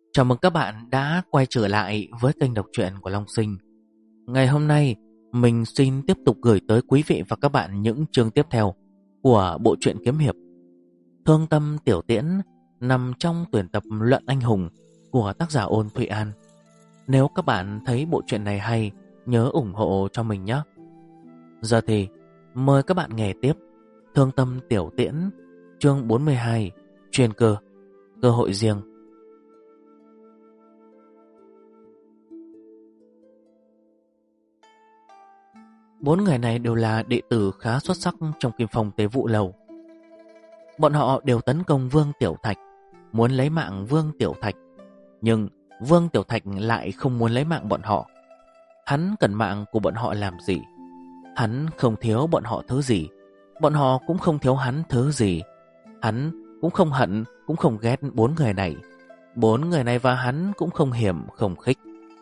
Chào mừng các bạn đã quay trở lại với kênh đọc truyện của Long Sinh. Ngày hôm nay, mình xin tiếp tục gửi tới quý vị và các bạn những chương tiếp theo của bộ truyện kiếm hiệp Thương Tâm Tiểu Tiễn, nằm trong tuyển tập Luận Anh Hùng của tác giả Ôn Thụy An. Nếu các bạn thấy bộ truyện này hay, nhớ ủng hộ cho mình nhé. Giờ thì mời các bạn nghe tiếp Thương Tâm Tiểu Tiễn, chương 42, Truyền cơ, cơ hội riêng. Bốn người này đều là đệ tử khá xuất sắc trong Kim Phong Tế Vụ Lầu. Bọn họ đều tấn công Vương Tiểu Thạch, muốn lấy mạng Vương Tiểu Thạch. Nhưng Vương Tiểu Thạch lại không muốn lấy mạng bọn họ. Hắn cần mạng của bọn họ làm gì? Hắn không thiếu bọn họ thứ gì, bọn họ cũng không thiếu hắn thứ gì. Hắn cũng không hận, cũng không ghét bốn người này. Bốn người này và hắn cũng không hiểm, không khích.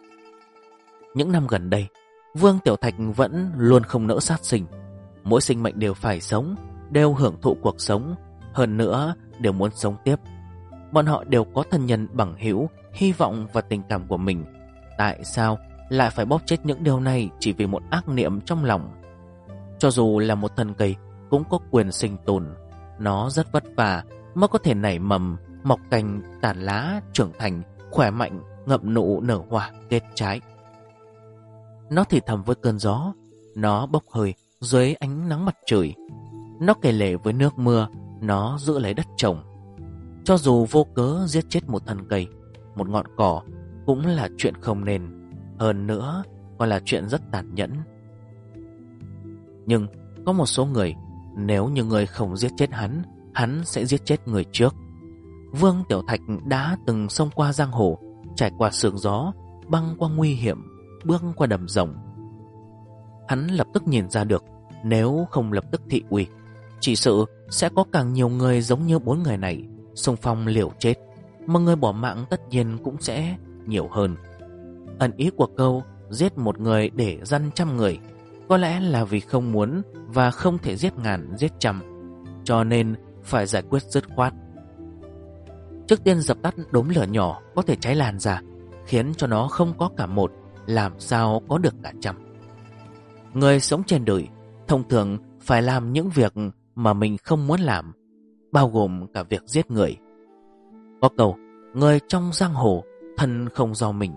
Những năm gần đây, Vương Tiểu Thạch vẫn luôn không nỡ sát sinh. Mỗi sinh mệnh đều phải sống, đều hưởng thụ cuộc sống, hơn nữa đều muốn sống tiếp. Bọn họ đều có thân nhân bằng hữu, hy vọng và tình cảm của mình. Tại sao lại phải bóp chết những điều này chỉ vì một ác niệm trong lòng? Cho dù là một thân cây cũng có quyền sinh tồn. Nó rất vất vả mới có thể nảy mầm, mọc cành, tàn lá, trưởng thành, khỏe mạnh, ngậm nụ nở hoa, kết trái. Nó thì thầm với cơn gió, nó bốc hơi dưới ánh nắng mặt trời, nó kể lể với nước mưa, nó giữ lấy đất trồng. Cho dù vô cớ giết chết một thân cây, một ngọn cỏ cũng là chuyện không nên, hơn nữa còn là chuyện rất tàn nhẫn. Nhưng có một số người, nếu như người không giết chết hắn sẽ giết chết người trước. Vương Tiểu Thạch đã từng xông qua giang hồ, trải qua sương gió, băng qua nguy hiểm, bước qua đầm rồng. Hắn lập tức nhìn ra được, nếu không lập tức thị uy, chỉ sự sẽ có càng nhiều người giống như bốn người này xung phong liều chết, mà người bỏ mạng tất nhiên cũng sẽ nhiều hơn. Ẩn ý của câu giết một người để dăn trăm người có lẽ là vì không muốn và không thể giết ngàn giết trăm, cho nên phải giải quyết dứt khoát. Trước tiên dập tắt đốm lửa nhỏ có thể cháy lan ra, khiến cho nó không có cả một, làm sao có được cả trăm. Người sống trên đời thông thường phải làm những việc mà mình không muốn làm, bao gồm cả việc giết người. Có câu, người trong giang hồ, thân không do mình.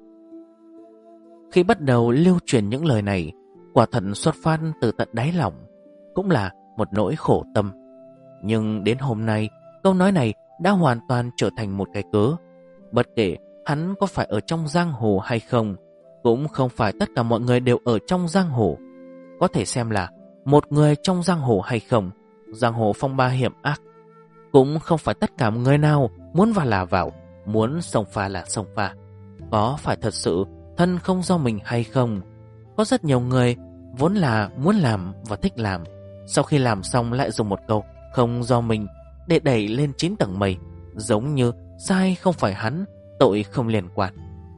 Khi bắt đầu lưu truyền những lời này, quả thật xuất phát từ tận đáy lòng, cũng là một nỗi khổ tâm. Nhưng đến hôm nay, câu nói này đã hoàn toàn trở thành một cái cớ. Bất kể hắn có phải ở trong giang hồ hay không, cũng không phải tất cả mọi người đều ở trong giang hồ. Có thể xem là một người trong giang hồ hay không, giang hồ phong ba hiểm ác. Cũng không phải tất cả người nào muốn vào là vào, muốn xông pha là xông pha. Có phải thật sự thân không do mình hay không? Có rất nhiều người vốn là muốn làm và thích làm, sau khi làm xong lại dùng một câu không do mình để đẩy lên 9 tầng mây, giống như sai không phải hắn, tội không liên quan.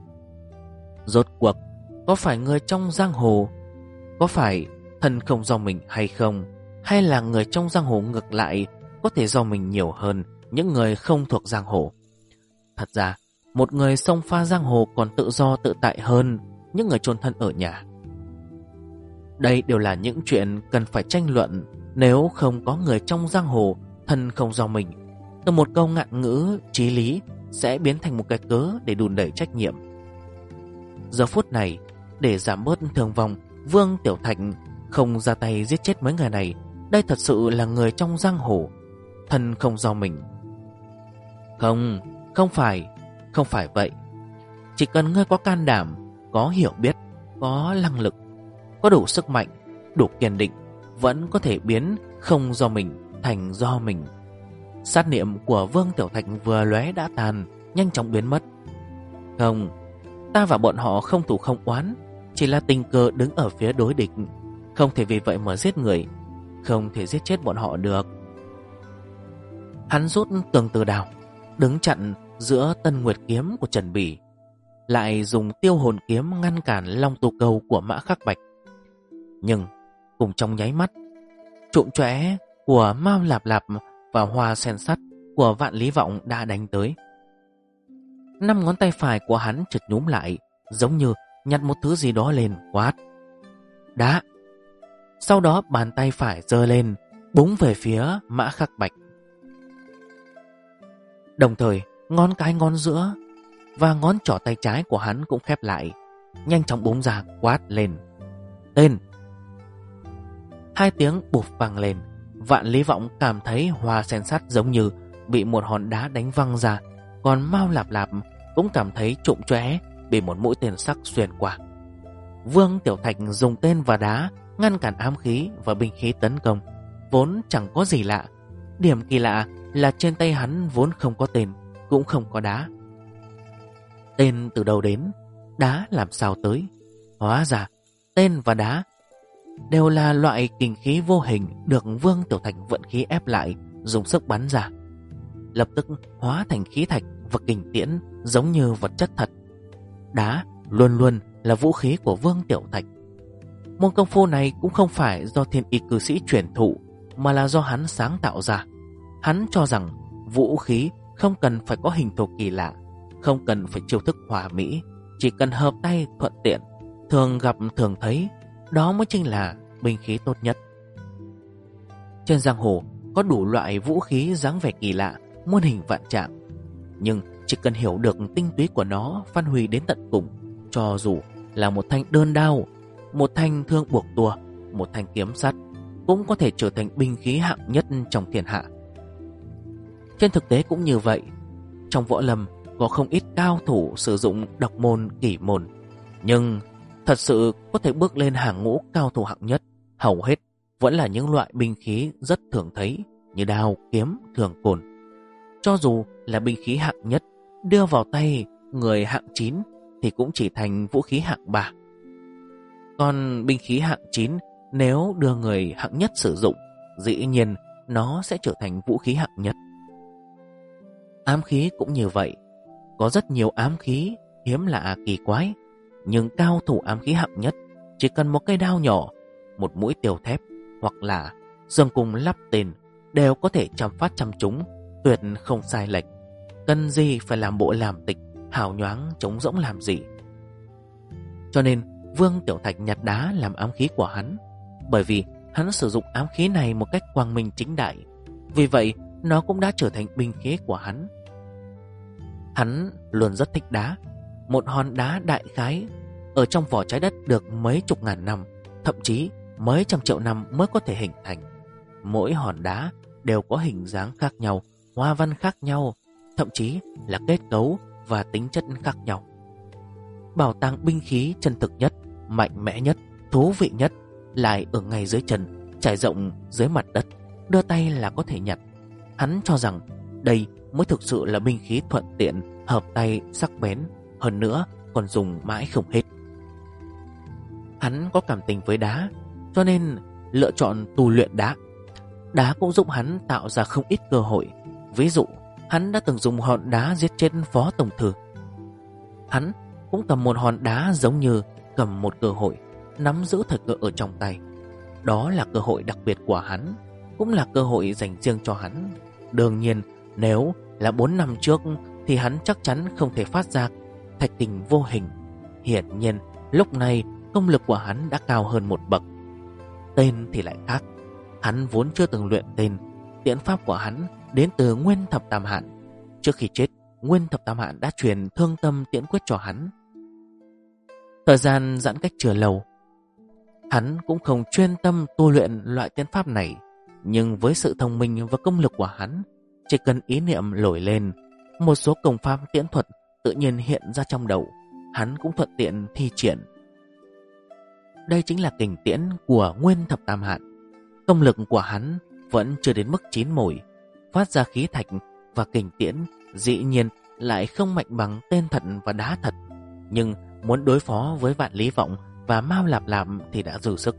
Rốt cuộc, có phải người trong giang hồ, có phải thân không do mình hay không? Hay là người trong giang hồ ngược lại có thể do mình nhiều hơn những người không thuộc giang hồ? Thật ra, một người xông pha giang hồ còn tự do tự tại hơn những người chôn thân ở nhà. Đây đều là những chuyện cần phải tranh luận. Nếu không có người trong giang hồ thân không do mình, từ một câu ngạn ngữ chí lý sẽ biến thành một cái cớ để đùn đẩy trách nhiệm. Giờ phút này, để giảm bớt thương vong, Vương Tiểu Thạch không ra tay giết chết mấy người này. Đây thật sự là người trong giang hồ, thân không do mình. Không phải vậy. Chỉ cần ngươi có can đảm, có hiểu biết, có năng lực, có đủ sức mạnh, đủ kiên định, vẫn có thể biến không do mình thành do mình. Sát niệm của Vương Tiểu Thạch vừa lóe đã tàn, nhanh chóng biến mất. Không, ta và bọn họ không thù không oán, chỉ là tình cờ đứng ở phía đối địch, không thể vì vậy mà giết người, không thể giết chết bọn họ được. Hắn rút tường từ đào, đứng chặn giữa Tân Nguyệt kiếm của Trần Bỉ, lại dùng Tiêu Hồn kiếm ngăn cản Long Tu Câu của Mã Khắc Bạch. Nhưng cùng trong nháy mắt, trụm chóe của Mao Lạp Lạp và hoa sen sắt của Vạn Lý Vọng đã đánh tới. 5 ngón tay phải của hắn chợt nhúm lại, giống như nhặt một thứ gì đó lên, quát: "Đá!" Sau đó bàn tay phải giơ lên, búng về phía Mã Khắc Bạch. Đồng thời, ngón cái ngón giữa và ngón trỏ tay trái của hắn cũng khép lại, nhanh chóng búng ra, quát lên: "Tên!" 2 tiếng bụp vang lên. Vạn Lý Vọng cảm thấy Hoa Sen Sắt giống như bị một hòn đá đánh văng ra, còn Mao Lạp Lạp cũng cảm thấy trụng choẽ bị một mũi tên sắc xuyên qua. Vương Tiểu Thạch dùng tên và đá ngăn cản ám khí và binh khí tấn công, vốn chẳng có gì lạ. Điểm kỳ lạ là trên tay hắn vốn không có tên, cũng không có đá. Tên từ đâu đến, đá làm sao tới? Hóa ra tên và đá đều là loại kình khí vô hình được Vương Tiểu Thạch vận khí ép lại, dùng sức bắn ra, lập tức hóa thành khí thạch và kình tiễn, giống như vật chất thật. Đá luôn luôn là vũ khí của Vương Tiểu Thạch. Môn công phu này cũng không phải do Thiên Y cư sĩ truyền thụ, mà là do hắn sáng tạo ra. Hắn cho rằng vũ khí không cần phải có hình thù kỳ lạ, không cần phải chiêu thức hòa mỹ, chỉ cần hợp tay thuận tiện, thường gặp thường thấy, đó mới chính là binh khí tốt nhất. Trên giang hồ có đủ loại vũ khí dáng vẻ kỳ lạ, muôn hình vạn trạng, nhưng chỉ cần hiểu được tinh túy của nó phát huy đến tận cùng, cho dù là một thanh đơn đao, một thanh thương buộc tua, một thanh kiếm sắt, cũng có thể trở thành binh khí hạng nhất trong thiên hạ. Trên thực tế cũng như vậy. Trong võ lâm có không ít cao thủ sử dụng độc môn kỷ môn, nhưng thật sự có thể bước lên hàng ngũ cao thủ hạng nhất, hầu hết vẫn là những loại binh khí rất thường thấy như đao, kiếm, thường côn. Cho dù là binh khí hạng nhất, đưa vào tay người hạng 9 thì cũng chỉ thành vũ khí hạng 3. Còn binh khí hạng 9 nếu đưa người hạng nhất sử dụng, dĩ nhiên nó sẽ trở thành vũ khí hạng nhất. Ám khí cũng như vậy. Có rất nhiều ám khí hiếm lạ kỳ quái, nhưng cao thủ ám khí hạng nhất chỉ cần một cây đao nhỏ, một mũi tiều thép hoặc là dương cung lắp tên đều có thể trăm phát trăm trúng, tuyệt không sai lệch. Cần gì phải làm bộ làm tịch, hào nhoáng trống rỗng làm gì. Cho nên Vương Tiểu Thạch nhặt đá làm ám khí của hắn, bởi vì hắn sử dụng ám khí này một cách quang minh chính đại. Vì vậy nó cũng đã trở thành binh khí của hắn. Hắn luôn rất thích đá. Một hòn đá đại khái ở trong vỏ trái đất được mấy chục ngàn năm, thậm chí mấy trăm triệu năm mới có thể hình thành. Mỗi hòn đá đều có hình dáng khác nhau, hoa văn khác nhau, thậm chí là kết cấu và tính chất khác nhau. Bảo tàng binh khí chân thực nhất, mạnh mẽ nhất, thú vị nhất lại ở ngay dưới chân, trải rộng dưới mặt đất, đưa tay là có thể nhặt. Hắn cho rằng đây mới thực sự là binh khí thuận tiện, hợp tay, sắc bén, hơn nữa còn dùng mãi không hết. Hắn có cảm tình với đá, cho nên lựa chọn tu luyện đá. Đá cũng giúp hắn tạo ra không ít cơ hội. Ví dụ, hắn đã từng dùng hòn đá giết chết Phó Tổng Thư. Hắn cũng cầm một hòn đá giống như cầm một cơ hội, nắm giữ thời cơ ở trong tay. Đó là cơ hội đặc biệt của hắn, cũng là cơ hội dành riêng cho hắn. Đương nhiên, nếu là 4 năm trước thì hắn chắc chắn không thể phát ra thạch kình vô hình. Hiển nhiên, lúc này công lực của hắn đã cao hơn một bậc. Tên thì lại khác. Hắn vốn chưa từng luyện tên. Tiễn pháp của hắn đến từ Nguyên Thập Tam Hạn. Trước khi chết, Nguyên Thập Tam Hạn đã truyền Thương Tâm Tiễn Quyết cho hắn. Thời gian giãn cách chưa lâu, hắn cũng không chuyên tâm tu luyện loại tiễn pháp này. Nhưng với sự thông minh và công lực của hắn, chỉ cần ý niệm nổi lên, một số công pháp tiễn thuật tự nhiên hiện ra trong đầu, hắn cũng thuận tiện thi triển. Đây chính là kình tiễn của Nguyên Thập Tam Hạn. Công lực của hắn vẫn chưa đến mức chín mùi, phát ra khí thạch và kình tiễn dĩ nhiên lại không mạnh bằng tên thật và đá thật. Nhưng muốn đối phó với Vạn Lý Vọng và Mao Lạp Lạp thì đã dư sức.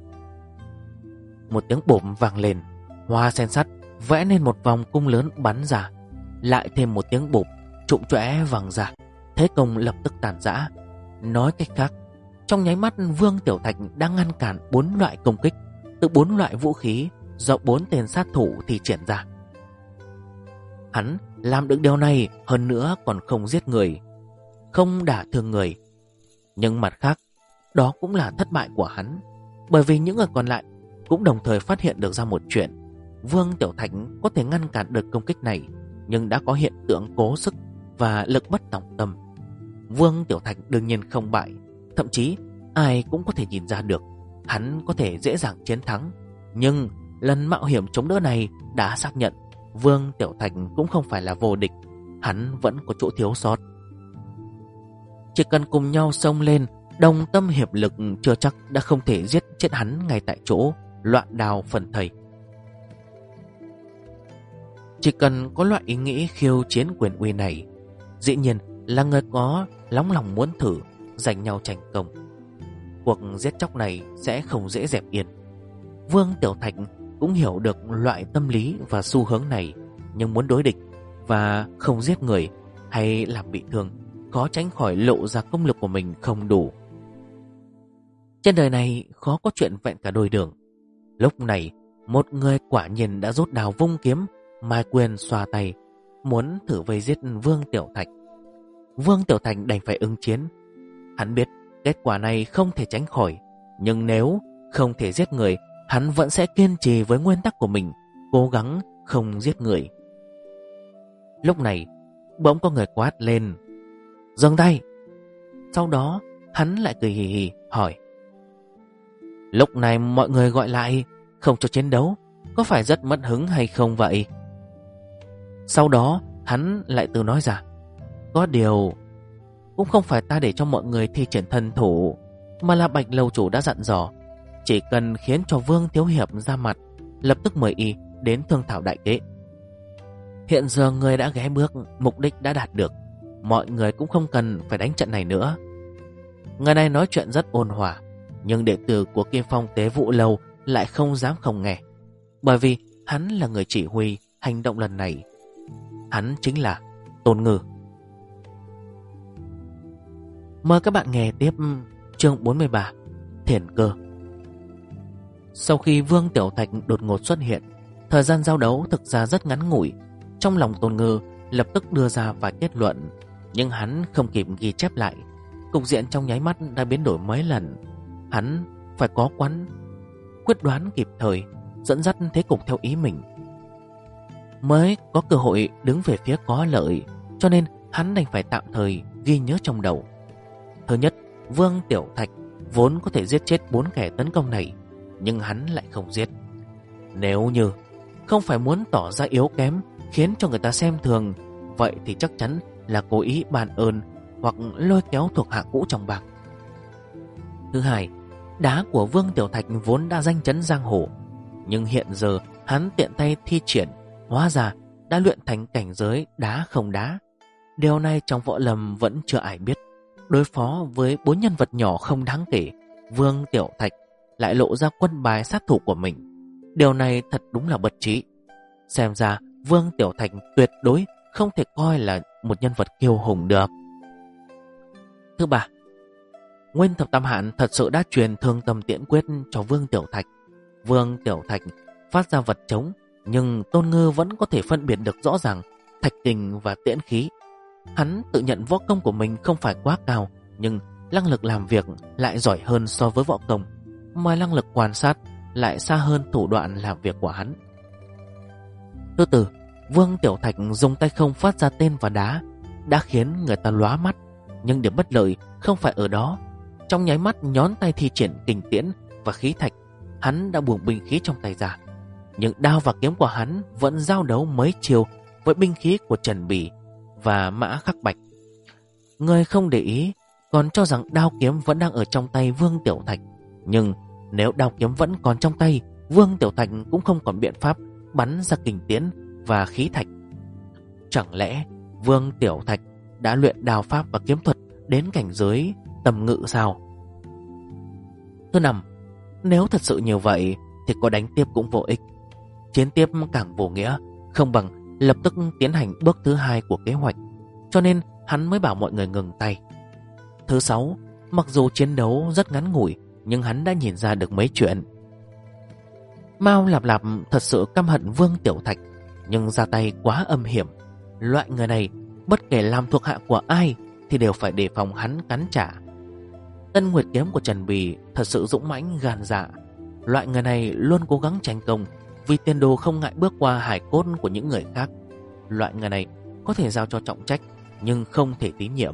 Một tiếng bổm vang lên, Hoa Sen Sắt vẽ nên một vòng cung lớn bắn ra. Lại thêm một tiếng bụp, trụm chóe vang ra. Thế công lập tức tàn rã. Nói cách khác, trong nháy mắt Vương Tiểu Thạch đang ngăn cản 4 loại công kích từ 4 loại vũ khí do 4 tên sát thủ thi triển ra. Hắn làm được điều này, hơn nữa còn không giết người, không đả thương người. Nhưng mặt khác, đó cũng là thất bại của hắn, bởi vì những người còn lại cũng đồng thời phát hiện được ra một chuyện. Vương Tiểu Thạch có thể ngăn cản được công kích này, nhưng đã có hiện tượng cố sức và lực bất tòng tâm. Vương Tiểu Thạch đương nhiên không bại, thậm chí ai cũng có thể nhìn ra được hắn có thể dễ dàng chiến thắng. Nhưng lần mạo hiểm chống đỡ này đã xác nhận Vương Tiểu Thạch cũng không phải là vô địch, hắn vẫn có chỗ thiếu sót. Chỉ cần cùng nhau xông lên, đồng tâm hiệp lực, chưa chắc đã không thể giết chết hắn ngay tại chỗ, loạn đao phần thây. Chỉ cần có loại ý nghĩ khiêu chiến quyền uy này, dĩ nhiên là người có nóng lòng muốn thử, giành nhau tranh công. Cuộc giết chóc này sẽ không dễ dẹp yên. Vương Tiểu Thạch cũng hiểu được loại tâm lý và xu hướng này, nhưng muốn đối địch và không giết người hay làm bị thương, khó tránh khỏi lộ ra công lực của mình không đủ. Trên đời này khó có chuyện vẹn cả đôi đường. Lúc này một người quả nhiên đã rút đào vung kiếm, mai quyền xoa tay, muốn thử vây giết Vương Tiểu Thạch. Vương Tiểu Thạch đành phải ứng chiến. Hắn biết kết quả này không thể tránh khỏi, nhưng nếu không thể giết người, hắn vẫn sẽ kiên trì với nguyên tắc của mình, cố gắng không giết người. Lúc này bỗng có người quát lên: "Dừng tay!" Sau đó hắn lại cười hì hì hỏi: "Lúc này mọi người gọi lại không cho chiến đấu, có phải rất mất hứng hay không vậy?" Sau đó hắn lại tự nói ra: "Có điều cũng không phải ta để cho mọi người thi triển thân thủ, mà là Bạch lâu chủ đã dặn dò, chỉ cần khiến cho Vương thiếu hiệp ra mặt, lập tức mời y đến thương thảo đại kế. Hiện giờ người đã ghé bước, mục đích đã đạt được, mọi người cũng không cần phải đánh trận này nữa." Người này nói chuyện rất ôn hòa, nhưng đệ tử của Kim Phong Tế Vụ Lâu lại không dám không nghe, bởi vì hắn là người chỉ huy hành động lần này. Hắn chính là Tôn Ngư. Mời các bạn nghe tiếp chương 43, Thiền Cơ. Sau khi Vương Tiểu Thạch đột ngột xuất hiện, thời gian giao đấu thực ra rất ngắn ngủi. Trong lòng Tôn Ngư lập tức đưa ra vài kết luận, nhưng hắn không kịp ghi chép lại. Cục diện trong nháy mắt đã biến đổi mấy lần. Hắn phải có quyết đoán kịp thời, dẫn dắt thế cục theo ý mình, mới có cơ hội đứng về phía có lợi. Cho nên hắn đành phải tạm thời ghi nhớ trong đầu. Thứ nhất, Vương Tiểu Thạch vốn có thể giết chết 4 kẻ tấn công này, nhưng hắn lại không giết. Nếu như không phải muốn tỏ ra yếu kém khiến cho người ta xem thường, vậy thì chắc chắn là cố ý ban ơn hoặc lôi kéo thuộc hạ cũ trong bang. Thứ hai, đá của Vương Tiểu Thạch vốn đã danh chấn giang hồ, nhưng hiện giờ hắn tiện tay thi triển, hóa ra đã luyện thành cảnh giới đá không đá. Điều này trong võ lâm vẫn chưa ai biết. Đối phó với 4 nhân vật nhỏ không đáng kể, Vương Tiểu Thạch lại lộ ra quân bài sát thủ của mình. Điều này thật đúng là bất trí. Xem ra Vương Tiểu Thạch tuyệt đối không thể coi là một nhân vật kiêu hùng được. Thứ ba, Nguyên Thập Tam Hạn thật sự đã truyền Thương Tâm Tiễn Quyết cho Vương Tiểu Thạch. Vương Tiểu Thạch phát ra vật trống, nhưng Tôn Ngư vẫn có thể phân biệt được rõ ràng thạch kình và tiễn khí. Hắn tự nhận võ công của mình không phải quá cao, nhưng năng lực làm việc lại giỏi hơn so với võ công, mà năng lực quan sát lại xa hơn thủ đoạn làm việc của hắn. Thứ tư, Vương Tiểu Thạch dùng tay không phát ra tên và đá đã khiến người ta lóa mắt, nhưng điểm bất lợi không phải ở đó. Trong nháy mắt nhón tay thi triển kình tiễn và khí thạch, hắn đã buông binh khí trong tay ra. Nhưng đao và kiếm của hắn vẫn giao đấu mấy chiều với binh khí của Trần Bỉ và Mã Khắc Bạch. Người không để ý còn cho rằng đao kiếm vẫn đang ở trong tay Vương Tiểu Thạch. Nhưng nếu đao kiếm vẫn còn trong tay, Vương Tiểu Thạch cũng không còn biện pháp bắn ra kình tiễn và khí thạch. Chẳng lẽ Vương Tiểu Thạch đã luyện đao pháp và kiếm thuật đến cảnh giới tầm ngự sao? Thứ năm, nếu thật sự như vậy thì có đánh tiếp cũng vô ích, chiến tiếp càng vô nghĩa, không bằng lập tức tiến hành bước thứ hai của kế hoạch. Cho nên hắn mới bảo mọi người ngừng tay. Thứ sáu, mặc dù chiến đấu rất ngắn ngủi, nhưng hắn đã nhìn ra được mấy chuyện. Mao Lạp Lạp thật sự căm hận Vương Tiểu Thạch, nhưng ra tay quá âm hiểm. Loại người này bất kể làm thuộc hạ của ai thì đều phải đề phòng hắn cắn trả. Tân Nguyệt kiếm của Trần Bì thật sự dũng mãnh gan dạ. Loại người này luôn cố gắng tranh công, vì tiền đồ không ngại bước qua hải cốt của những người khác. Loại người này có thể giao cho trọng trách, nhưng không thể tín nhiệm.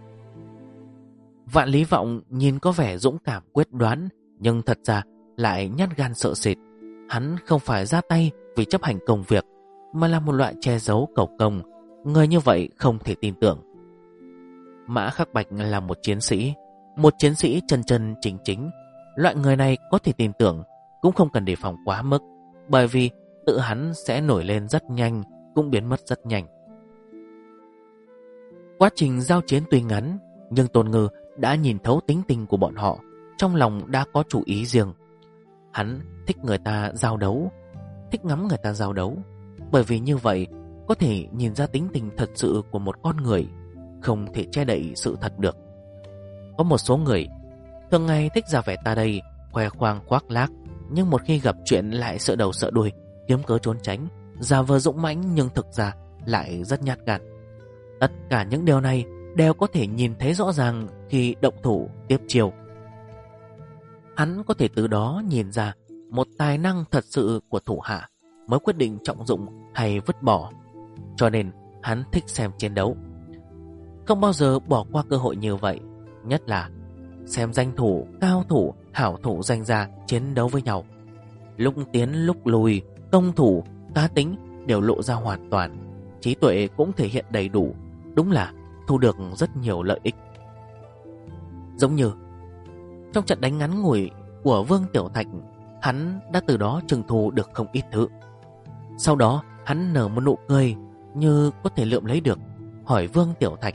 Vạn Lý Vọng nhìn có vẻ dũng cảm quyết đoán, nhưng thật ra lại nhát gan sợ sệt. Hắn không phải ra tay vì chấp hành công việc, mà là một loại che giấu cầu công. Người như vậy không thể tin tưởng. Mã Khắc Bạch là một chiến sĩ chân chân chính chính. Loại người này có thể tin tưởng, cũng không cần đề phòng quá mức, bởi vì tự hắn sẽ nổi lên rất nhanh, cũng biến mất rất nhanh. Quá trình giao chiến tuy ngắn, nhưng Tôn Ngư đã nhìn thấu tính tình của bọn họ, trong lòng đã có chủ ý riêng. Hắn thích người ta giao đấu, thích ngắm người ta giao đấu, bởi vì như vậy có thể nhìn ra tính tình thật sự của một con người, không thể che đậy sự thật được. Có một số người thường ngày thích ra vẻ ta đây, khoe khoang khoác lác, nhưng một khi gặp chuyện lại sợ đầu sợ đuôi, kiếm cớ trốn tránh, giả vờ dũng mãnh nhưng thực ra lại rất nhát gan. Tất cả những điều này đều có thể nhìn thấy rõ ràng khi động thủ tiếp chiêu. Hắn có thể từ đó nhìn ra một tài năng thật sự của thủ hạ, mới quyết định trọng dụng hay vứt bỏ. Cho nên hắn thích xem chiến đấu, không bao giờ bỏ qua cơ hội như vậy, nhất là xem danh thủ, cao thủ, hảo thủ danh gia chiến đấu với nhau. Lúc tiến lúc lùi, công thủ, cá tính đều lộ ra hoàn toàn, trí tuệ cũng thể hiện đầy đủ, đúng là thu được rất nhiều lợi ích. Giống như trong trận đánh ngắn ngủi của Vương Tiểu Thạch, hắn đã từ đó trừng thu được không ít thứ. Sau đó hắn nở một nụ cười như có thể lượm lấy được, hỏi Vương Tiểu Thạch: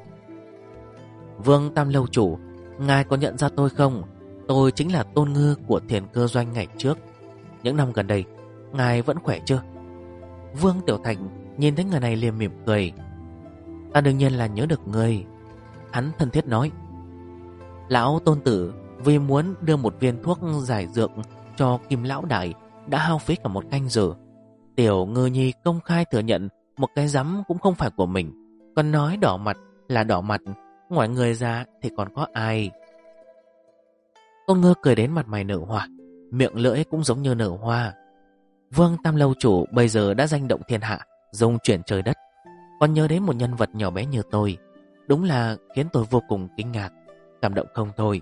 Vương Tam lâu chủ, ngài có nhận ra tôi không? Tôi chính là Tôn Ngư của Thiền Cơ Doanh ngày trước. Những năm gần đây ngài vẫn khỏe chưa? Vương Tiểu Thạch nhìn thấy người này liền mỉm cười: Ta đương nhiên là nhớ được người. Hắn thân thiết nói: Lão Tôn tử vì muốn đưa một viên thuốc giải dược cho Kim Lão Đại đã hao phí cả một canh giờ. Tiểu Ngư Nhi công khai thừa nhận một cái rắm cũng không phải của mình, còn nói đỏ mặt là đỏ mặt, ngoài người ra thì còn có ai. Tôn Ngư cười đến mặt mày nở hoa, miệng lưỡi cũng giống như nở hoa. Vương Tam lâu chủ bây giờ đã danh động thiên hạ, rung chuyển trời đất, còn nhớ đến một nhân vật nhỏ bé như tôi, đúng là khiến tôi vô cùng kinh ngạc, cảm động không thôi.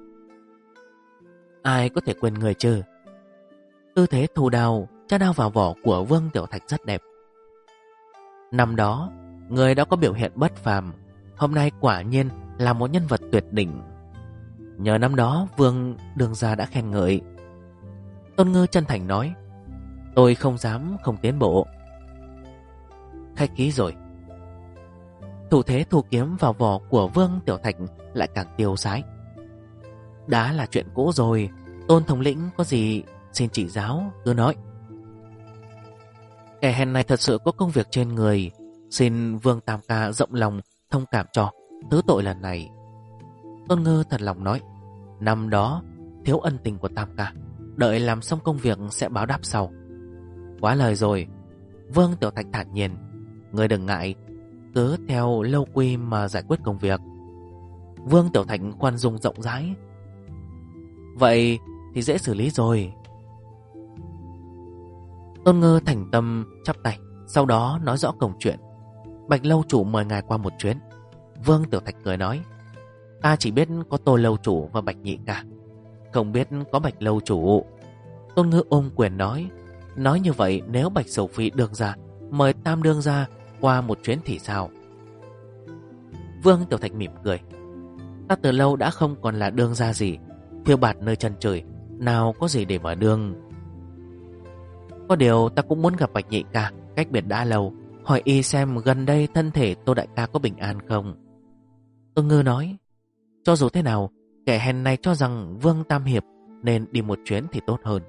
Ai có thể quên người chứ? Tư thế thủ đao, tra đao vào vỏ của Vương Tiểu Thạch rất đẹp. Năm đó người đã có biểu hiện bất phàm, hôm nay quả nhiên là một nhân vật tuyệt đỉnh. Nhờ năm đó Vương Đường Gia đã khen ngợi. Tôn Ngư chân thành nói: Tôi không dám không tiến bộ. Khách khí rồi. Thủ thế thu kiếm vào vỏ của Vương Tiểu Thạch lại càng tiêu sái. Đã là chuyện cũ rồi, Tôn thống lĩnh có gì xin chỉ giáo cứ nói. Kẻ hèn này thật sự có công việc trên người, xin Vương Tam ca rộng lòng thông cảm cho, thứ tội lần này. Tôn Ngư thật lòng nói: Năm đó thiếu ân tình của Tam ca, đợi làm xong công việc sẽ báo đáp sau. Quá lời rồi. Vương Tiểu Thạch thản nhiên: Ngươi đừng ngại, cứ theo lâu quy mà giải quyết công việc. Vương Tiểu Thạch khoan dung rộng rãi: Vậy thì dễ xử lý rồi. Tôn Ngư thành tâm chắp tay, sau đó nói rõ công chuyện: Bạch lâu chủ mời ngài qua một chuyến. Vương Tiểu Thạch cười nói: Ta chỉ biết có Tô lâu chủ và Bạch nhị ca, không biết có Bạch lâu chủ. Tôn Ngư ôm quyền nói: Nói như vậy, nếu Bạch Sầu Phi đương ra mời Tam đương ra qua một chuyến thì sao? Vương Tiểu Thạch mỉm cười: Ta từ lâu đã không còn là đương gia gì, phiêu bạt nơi chân trời, nào có gì để mà đương. Có điều ta cũng muốn gặp Bạch nhị ca, cách biệt đã lâu, hỏi y xem gần đây thân thể Tô đại ca có bình an không. Tôn Ngư nói: Cho dù thế nào, kẻ hèn này cho rằng Vương Tam hiệp nên đi một chuyến thì tốt hơn.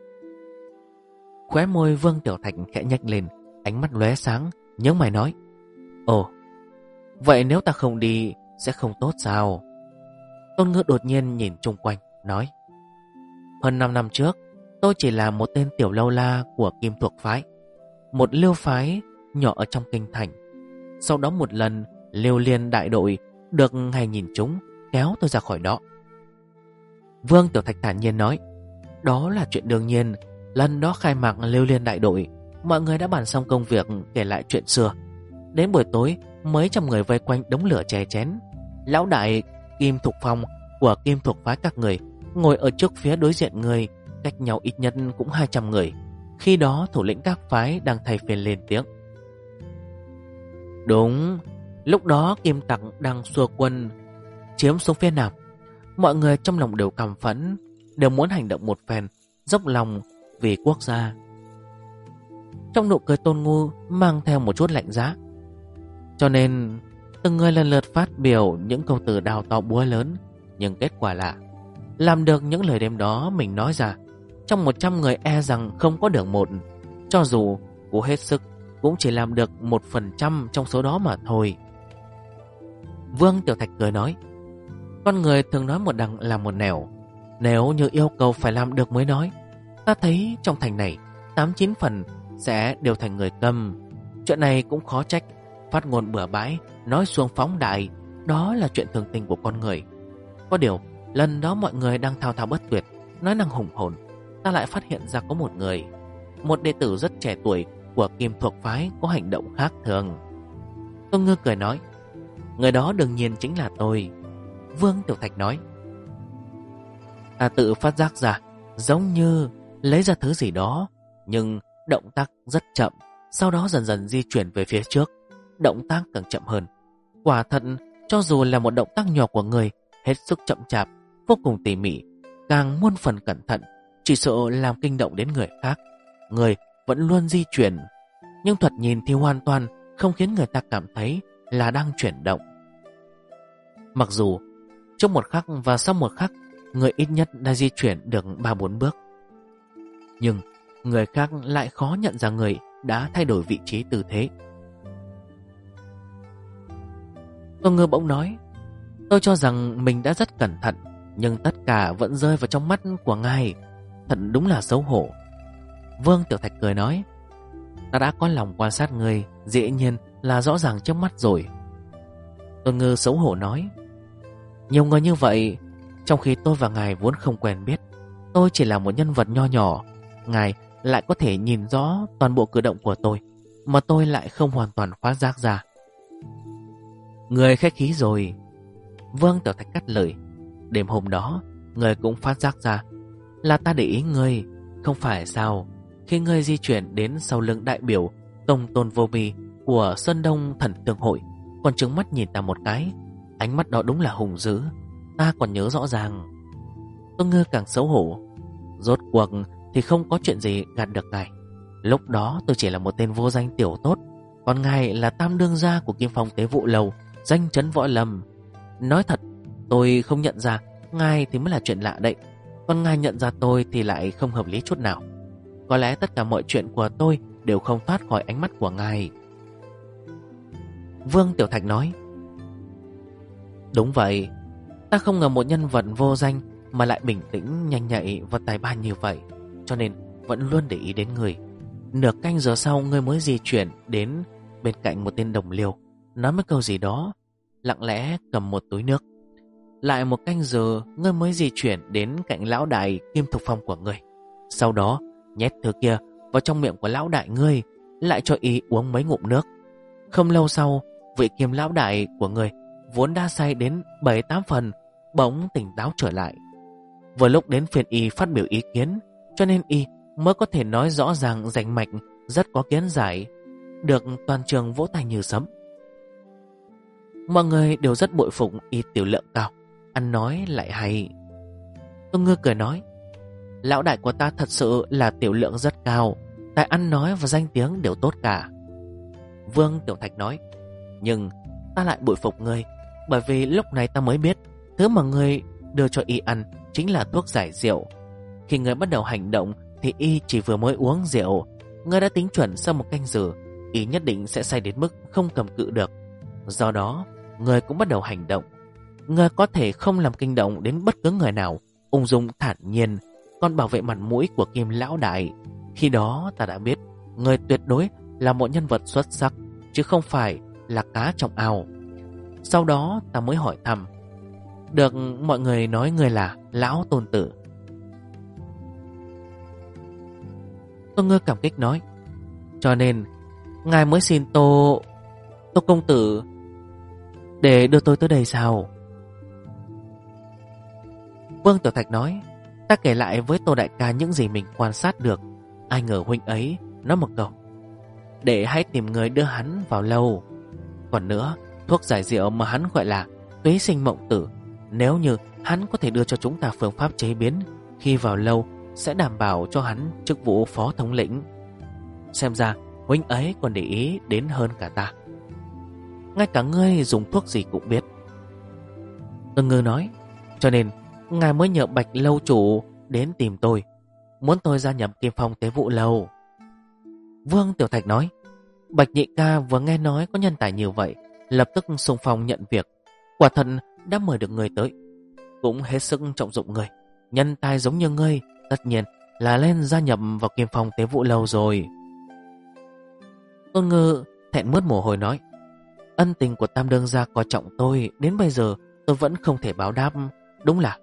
Khóe môi Vương Tiểu Thạch khẽ nhếch lên, ánh mắt lóe sáng, nhớ mày nói: Ồ, vậy nếu ta không đi sẽ không tốt sao? Tôn Ngư đột nhiên nhìn chung quanh, nói: Hơn 5 năm trước, tôi chỉ là một tên tiểu lâu la của Kim Thuộc Phái, một lưu phái nhỏ ở trong kinh thành. Sau đó một lần, Liêu Liên đại đội được ngài nhìn chúng, kéo tôi ra khỏi đó. Vương Tiểu Thạch thản nhiên nói, đó là chuyện đương nhiên. Lần đó khai mạc Lưu Liên đại đội, mọi người đã bàn xong công việc, kể lại chuyện xưa. Đến buổi tối, mấy trăm người vây quanh đống lửa chè chén. Lão đại Kim Thục Phong của Kim thuộc phái các người ngồi ở trước phía đối diện người, cách nhau ít nhất cũng 200 người. Khi đó thủ lĩnh các phái đang thay phiên lên tiếng. Đúng, lúc đó Kim Tặc đang xua quân chiếm xuống phía nam. Mọi người trong lòng đều cảm phẫn, đều muốn hành động một phen, dốc lòng vì quốc gia. Trong nụ cười Tôn Ngu mang theo một chút lạnh giá. Cho nên từng người lần lượt phát biểu những câu từ đào to búa lớn. Nhưng kết quả là làm được những lời đêm đó mình nói ra, trong 100 người e rằng không có được một. Cho dù cố hết sức cũng chỉ làm được 1% trong số đó mà thôi. Vương Tiểu Thạch cười nói, con người thường nói một đằng làm một nẻo. Nếu như yêu cầu phải làm được mới nói, ta thấy trong thành này 8-9 phần sẽ đều thành người câm. Chuyện này cũng khó trách. Phát ngôn bừa bãi, nói xuông phóng đại, đó là chuyện thường tình của con người. Có điều lần đó mọi người đang thao thao bất tuyệt, nói năng hùng hồn, ta lại phát hiện ra có một người, một đệ tử rất trẻ tuổi của Kim thuộc phái có hành động khác thường. Tôn Ngư cười nói, người đó đương nhiên chính là tôi. Vương Tiểu Thạch nói, ta tự phát giác ra, giống như lấy ra thứ gì đó, nhưng động tác rất chậm, sau đó dần dần di chuyển về phía trước. Động tác càng chậm hơn. Quả thật, cho dù là một động tác nhỏ của người, hết sức chậm chạp, vô cùng tỉ mỉ, càng muôn phần cẩn thận, chỉ sợ làm kinh động đến người khác. Người vẫn luôn di chuyển, nhưng thuật nhìn thì hoàn toàn không khiến người ta cảm thấy là đang chuyển động. Mặc dù trước một khắc và sau một khắc, người ít nhất đã di chuyển được 3-4 bước, nhưng người khác lại khó nhận ra người đã thay đổi vị trí tư thế. Tôn Ngư bỗng nói, tôi cho rằng mình đã rất cẩn thận, nhưng tất cả vẫn rơi vào trong mắt của ngài. Thật đúng là xấu hổ. Vương Tiểu Thạch cười nói, ta đã có lòng quan sát người, dĩ nhiên là rõ ràng trước mắt rồi. Tôn Ngư xấu hổ nói, nhiều người như vậy, trong khi tôi và ngài vốn không quen biết. Tôi chỉ là một nhân vật nho nhỏ, ngài lại có thể nhìn rõ toàn bộ cử động của tôi, mà tôi lại không hoàn toàn phát giác ra. Người khách khí rồi. Vương Tiểu Thạch cắt lời, đêm hôm đó người cũng phát giác ra là ta để ý ngươi, không phải sao? Khi ngươi di chuyển đến sau lưng đại biểu Tông Tôn Vô Bi của Sơn Đông Thần Tương Hội, còn trừng mắt nhìn ta một cái, ánh mắt đó đúng là hùng dữ, ta còn nhớ rõ ràng. Tôn Ngư càng xấu hổ. Rốt cuộc thì không có chuyện gì gạt được ngài. Lúc đó tôi chỉ là một tên vô danh tiểu tốt, còn ngài là tam đương gia của Kim Phong Tế Vụ Lầu, danh chấn võ lâm. Nói thật, tôi không nhận ra ngài thì mới là chuyện lạ đấy. Còn ngài nhận ra tôi thì lại không hợp lý chút nào. Có lẽ tất cả mọi chuyện của tôi đều không thoát khỏi ánh mắt của ngài. Vương Tiểu Thạch nói, đúng vậy, ta không ngờ một nhân vật vô danh mà lại bình tĩnh, nhanh nhạy và tài ba như vậy, cho nên vẫn luôn để ý đến người. Nửa canh giờ sau, ngươi mới di chuyển đến bên cạnh một tên đồng liêu, nói mấy câu gì đó, lặng lẽ cầm một túi nước. Lại một canh giờ, ngươi mới di chuyển đến cạnh lão đại Kim Thục Phong của ngươi. Sau đó nhét thứ kia vào trong miệng của lão đại ngươi, lại cho y uống mấy ngụm nước. Không lâu sau, vị Kim lão đại của ngươi vốn đã say đến 7-8 phần, bỗng tỉnh táo trở lại. Vừa lúc đến phiên y phát biểu ý kiến, cho nên y mới có thể nói rõ ràng rành mạch, rất có kiến giải, được toàn trường vỗ tay như sấm. Mọi người đều rất bội phục y tiểu lượng cao, ăn nói lại hay. Tôn Ngư cười nói, lão đại của ta thật sự là tiểu lượng rất cao, tài ăn nói và danh tiếng đều tốt cả. Vương Tiểu Thạch nói, nhưng ta lại bội phục ngươi, bởi vì lúc này ta mới biết thứ mà ngươi đưa cho y ăn chính là thuốc giải rượu. Khi ngươi bắt đầu hành động thì y chỉ vừa mới uống rượu. Ngươi đã tính chuẩn sau một canh giờ y nhất định sẽ say đến mức không cầm cự được. Do đó ngươi cũng bắt đầu hành động. Ngươi có thể không làm kinh động đến bất cứ người nào, ung dung thản nhiên, còn bảo vệ mặt mũi của Kim lão đại. Khi đó ta đã biết ngươi tuyệt đối là một nhân vật xuất sắc, chứ không phải là cá trong ao. Sau đó ta mới hỏi thăm. Được mọi người nói người là lão tôn tử. Tôn Ngư cảm kích nói, cho nên ngài mới xin Tô công tử để đưa tôi tới đây sao? Vương Tiểu Thạch nói, ta kể lại với Tô đại ca những gì mình quan sát được. Ai ngờ huynh ấy nói một câu, để hãy tìm người đưa hắn vào lâu. Còn nữa, thuốc giải rượu mà hắn gọi là tuế sinh mộng tử, nếu như hắn có thể đưa cho chúng ta phương pháp chế biến, khi vào lâu sẽ đảm bảo cho hắn chức vụ phó thống lĩnh. Xem ra huynh ấy còn để ý đến hơn cả ta. Ngay cả ngươi dùng thuốc gì cũng biết. Tương Ngư nói, cho nên ngài mới nhờ Bạch lâu chủ đến tìm tôi, muốn tôi gia nhập Kim Phong Tế Vụ lâu. Vương Tiểu Thạch nói, Bạch nhị ca vừa nghe nói có nhân tài như vậy, lập tức xung phong nhận việc. Quả thật đã mời được người tới, cũng hết sức trọng dụng người. Nhân tài giống như ngươi tất nhiên là lên gia nhập vào Kim Phong Tế Vụ lâu rồi. Tôn Ngư thẹn mướt mồ hôi nói, ân tình của Tam đương gia coi trọng tôi, đến bây giờ tôi vẫn không thể báo đáp. Đúng là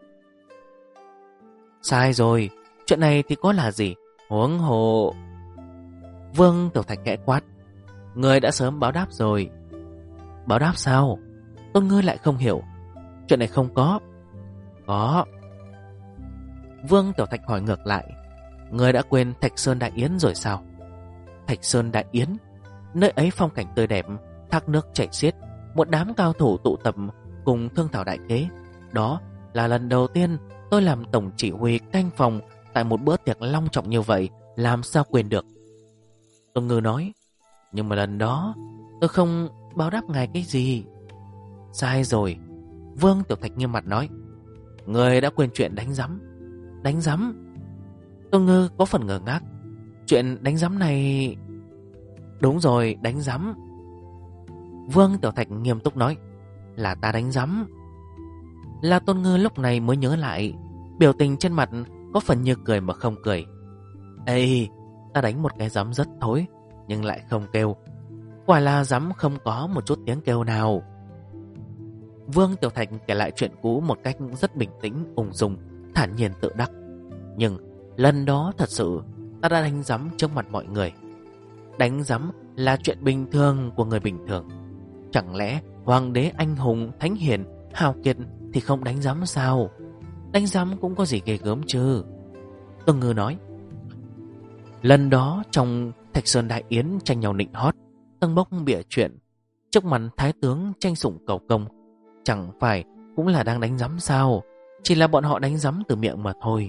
sai rồi, chuyện này thì có là gì, huống hồ. Vương Tiểu Thạch khẽ quát, người đã sớm báo đáp rồi. Báo đáp sao? Tôn Ngư lại không hiểu. Chuyện này không có. Có. Vương Tiểu Thạch hỏi ngược lại, người đã quên Thạch Sơn Đại Yến rồi sao? Thạch Sơn Đại Yến, nơi ấy phong cảnh tươi đẹp, thác nước chảy xiết, một đám cao thủ tụ tập cùng thương thảo đại kế. Đó là lần đầu tiên tôi làm tổng chỉ huy canh phòng tại một bữa tiệc long trọng như vậy, làm sao quên được. Tôn Ngư nói, nhưng mà lần đó tôi không báo đáp ngài cái gì. Sai rồi. Vương Tiểu Thạch nghiêm mặt nói, người đã quên chuyện đánh giám. Đánh giám? Tôn Ngư có phần ngờ ngác. Chuyện đánh giám này... Đúng rồi, đánh giám. Vương Tiểu Thạch nghiêm túc nói, là ta đánh giám. Là Tôn Ngư lúc này mới nhớ lại, biểu tình trên mặt có phần như cười mà không cười. Ê, ta đánh một cái giám rất thối, nhưng lại không kêu. Quả là giám không có một chút tiếng kêu nào. Vương Tiểu Thạch kể lại chuyện cũ một cách rất bình tĩnh, ung dung, thản nhiên tự đắc. Nhưng lần đó thật sự ta đã đánh giám trước mặt mọi người. Đánh giám là chuyện bình thường của người bình thường. Chẳng lẽ hoàng đế anh hùng, thánh hiền, hào kiệt thì không đánh giám sao? Đánh giám cũng có gì ghê gớm chứ. Tôn Ngư nói, lần đó trong Thạch Sơn Đại Yến tranh nhau nịnh hót, tâng bốc bịa chuyện, trước mặt thái tướng tranh sủng cầu công, chẳng phải cũng là đang đánh giám sao? Chỉ là bọn họ đánh giám từ miệng mà thôi.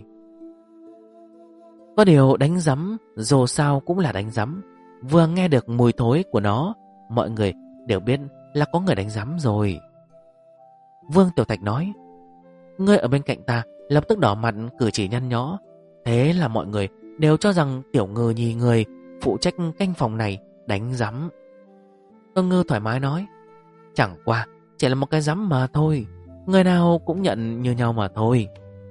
Có điều đánh giám dù sao cũng là đánh giám. Vừa nghe được mùi thối của nó, mọi người đều biết là có người đánh giám rồi. Vương Tiểu Thạch nói, ngươi ở bên cạnh ta lập tức đỏ mặt, cử chỉ nhăn nhó. Thế là mọi người đều cho rằng Tiểu Ngư nhì người phụ trách canh phòng này đánh giám. Tôn Ngư thoải mái nói, chẳng qua chỉ là một cái giám mà thôi, người nào cũng nhận như nhau mà thôi.